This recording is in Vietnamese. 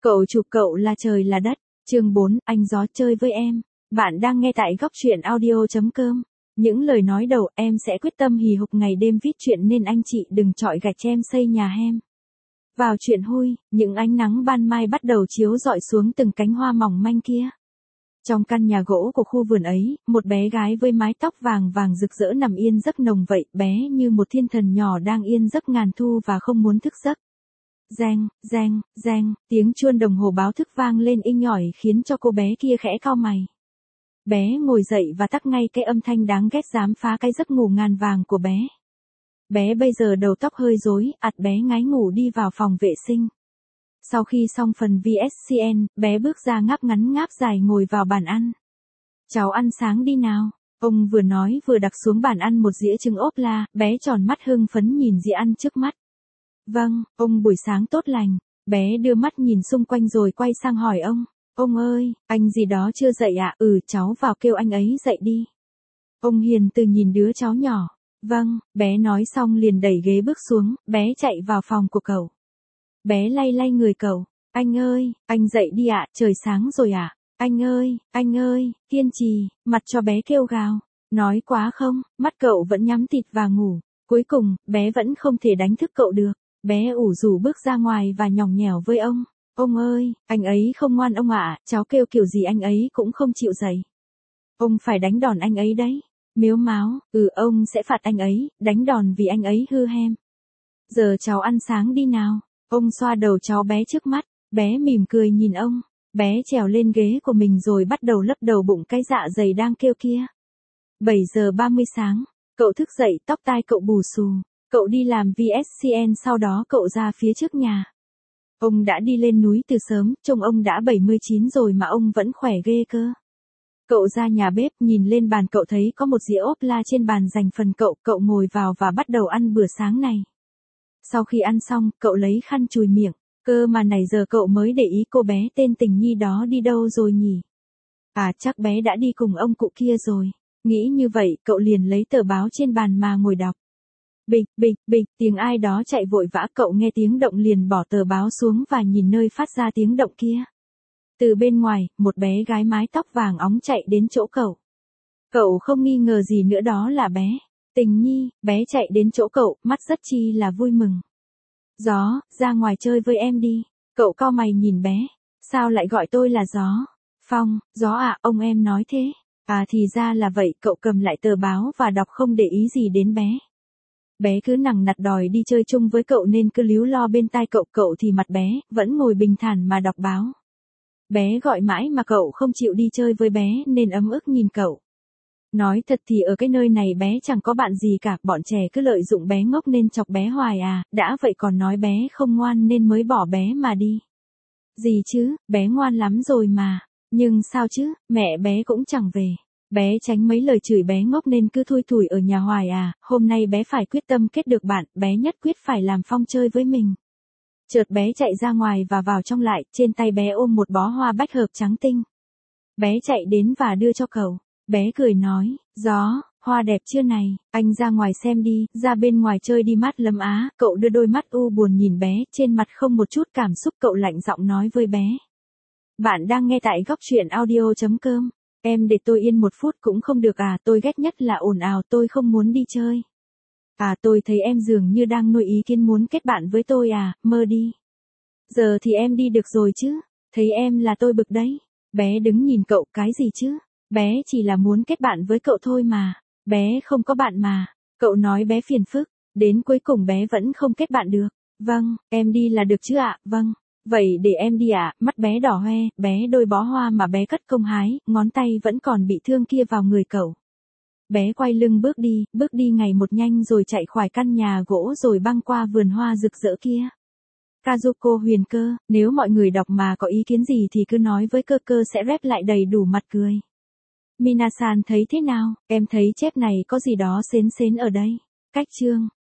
Cậu chụp cậu là trời là đất. Chương 4, anh gió chơi với em. Bạn đang nghe tại góc truyện audio.com. Những lời nói đầu em sẽ quyết tâm hì hục ngày đêm viết chuyện nên anh chị đừng chọi gạch em xây nhà hem. Vào chuyện hui, những ánh nắng ban mai bắt đầu chiếu rọi xuống từng cánh hoa mỏng manh kia. Trong căn nhà gỗ của khu vườn ấy, một bé gái với mái tóc vàng vàng rực rỡ nằm yên giấc nồng vậy, bé như một thiên thần nhỏ đang yên giấc ngàn thu và không muốn thức giấc. Reng, reng, reng, tiếng chuông đồng hồ báo thức vang lên inh ỏi khiến cho cô bé kia khẽ cau mày. Bé ngồi dậy và tắt ngay cái âm thanh đáng ghét dám phá cái giấc ngủ ngàn vàng của bé. Bé bây giờ đầu tóc hơi rối, bé ngáy ngủ đi vào phòng vệ sinh. Sau khi xong phần VSCN, bé bước ra ngáp ngắn ngáp dài ngồi vào bàn ăn. Cháu ăn sáng đi nào. Ông vừa nói vừa đặt xuống bàn ăn một dĩa trứng ốp la, bé tròn mắt hưng phấn nhìn dĩa ăn trước mắt. Vâng, ông buổi sáng tốt lành. Bé đưa mắt nhìn xung quanh rồi quay sang hỏi ông. Ông ơi, anh gì đó chưa dậy ạ? Cháu vào kêu anh ấy dậy đi. Ông hiền từ nhìn đứa cháu nhỏ. Vâng, bé nói xong liền đẩy ghế bước xuống, bé chạy vào phòng của cậu. Bé lay lay người cậu. Anh ơi, anh dậy đi ạ, trời sáng rồi ạ. Anh ơi, kiên trì, mặt cho bé kêu gào. Nói quá không, mắt cậu vẫn nhắm tịt và ngủ. Cuối cùng, bé vẫn không thể đánh thức cậu được. Bé ủ rũ bước ra ngoài và nhỏng nhẽo với ông. Ông ơi, anh ấy không ngoan ông ạ, cháu kêu kiểu gì anh ấy cũng không chịu dậy. Ông phải đánh đòn anh ấy đấy. Mếu máo, ông sẽ phạt anh ấy, đánh đòn vì anh ấy hư hem. Giờ cháu ăn sáng đi nào. Ông xoa đầu cháu bé trước mắt, bé mỉm cười nhìn ông. Bé trèo lên ghế của mình rồi bắt đầu lấp đầu bụng cái dạ dày đang kêu kia. 7 giờ 30 sáng, cậu thức dậy tóc tai cậu bù xù. Cậu đi làm VSCN sau đó cậu ra phía trước nhà. Ông đã đi lên núi từ sớm, trông ông đã 79 rồi mà ông vẫn khỏe ghê cơ. Cậu ra nhà bếp nhìn lên bàn cậu thấy có một dĩa ốp la trên bàn dành phần cậu, cậu ngồi vào và bắt đầu ăn bữa sáng này. Sau khi ăn xong, cậu lấy khăn chùi miệng, cơ mà này giờ cậu mới để ý cô bé tên Tình Nhi đó đi đâu rồi nhỉ? Chắc bé đã đi cùng ông cụ kia rồi. Nghĩ như vậy, cậu liền lấy tờ báo trên bàn mà ngồi đọc. Bịch, bịch, bịch, tiếng ai đó chạy vội vã, cậu nghe tiếng động liền bỏ tờ báo xuống và nhìn nơi phát ra tiếng động kia. Từ bên ngoài, một bé gái mái tóc vàng óng chạy đến chỗ cậu. Cậu không nghi ngờ gì nữa đó là bé Tình Nhi. Bé chạy đến chỗ cậu, mắt rất chi là vui mừng. Gió, ra ngoài chơi với em đi. Cậu cau mày nhìn bé. Sao lại gọi tôi là Gió? Phong, Gió à, ông em nói thế. Thì ra là vậy, cậu cầm lại tờ báo và đọc không để ý gì đến bé. Bé cứ nằng nặc đòi đi chơi chung với cậu nên cứ líu lo bên tai cậu, cậu thì mặt bé vẫn ngồi bình thản mà đọc báo. Bé gọi mãi mà cậu không chịu đi chơi với bé nên ấm ức nhìn cậu. Nói thật thì ở cái nơi này bé chẳng có bạn gì cả, bọn trẻ cứ lợi dụng bé ngốc nên chọc bé hoài đã vậy còn nói bé không ngoan nên mới bỏ bé mà đi. Gì chứ, bé ngoan lắm rồi mà, nhưng sao chứ, mẹ bé cũng chẳng về. Bé tránh mấy lời chửi bé ngốc nên cứ thui thủi ở nhà hoài hôm nay bé phải quyết tâm kết được bạn, bé nhất quyết phải làm Phong chơi với mình. Chợt bé chạy ra ngoài và vào trong lại, trên tay bé ôm một bó hoa bách hợp trắng tinh. Bé chạy đến và đưa cho cậu. Bé cười nói, Gió, hoa đẹp chưa này, anh ra ngoài xem đi, ra bên ngoài chơi đi mát lắm á. Cậu đưa đôi mắt u buồn nhìn bé, trên mặt không một chút cảm xúc, cậu lạnh giọng nói với bé. Bạn đang nghe tại góc truyện audio.com. Em để tôi yên 1 phút cũng không được tôi ghét nhất là ồn ào, tôi không muốn đi chơi. Tôi thấy em dường như đang nuôi ý kiến muốn kết bạn với tôi mơ đi. Giờ thì em đi được rồi chứ, thấy em là tôi bực đấy. Bé đứng nhìn cậu, cái gì chứ, bé chỉ là muốn kết bạn với cậu thôi mà, bé không có bạn mà. Cậu nói bé phiền phức, đến cuối cùng bé vẫn không kết bạn được. Vâng, em đi là được chứ ạ, vâng. Vậy để em đi mắt bé đỏ hoe, bé đôi bó hoa mà bé cất công hái, ngón tay vẫn còn bị thương kia vào người cậu. Bé quay lưng bước đi ngày một nhanh rồi chạy khỏi căn nhà gỗ rồi băng qua vườn hoa rực rỡ kia. Kazuko Huyền Cơ, nếu mọi người đọc mà có ý kiến gì thì cứ nói với cơ cơ sẽ rep lại đầy đủ mặt cười. Minasan thấy thế nào, em thấy chép này có gì đó sến sến ở đây. Cách chương